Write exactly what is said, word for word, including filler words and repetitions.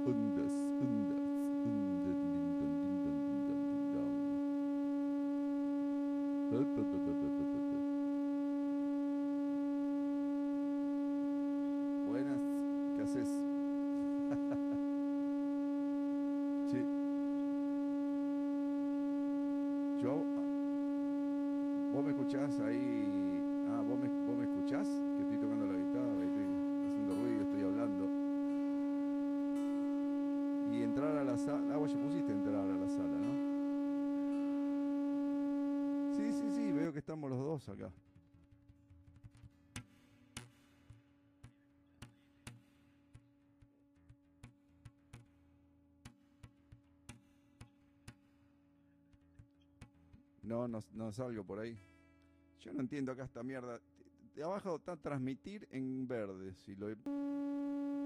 Undas, undas, undan, dindan, dindan, dindan, dindam. Buenas, ¿qué haces? Che, yo, ¿vos me escuchás ahí? Ah, ¿vos me, vos me escuchás? Que estoy tocando la guitarra y estoy haciendo ruido, estoy hablando. Y entrar a la sala. Ah, vos ya pusiste entrar a la sala, ¿no? Sí, sí, sí, veo que estamos los dos acá. No, no, no salgo por ahí. Yo no entiendo acá esta mierda. De abajo está transmitir en verde. Si lo...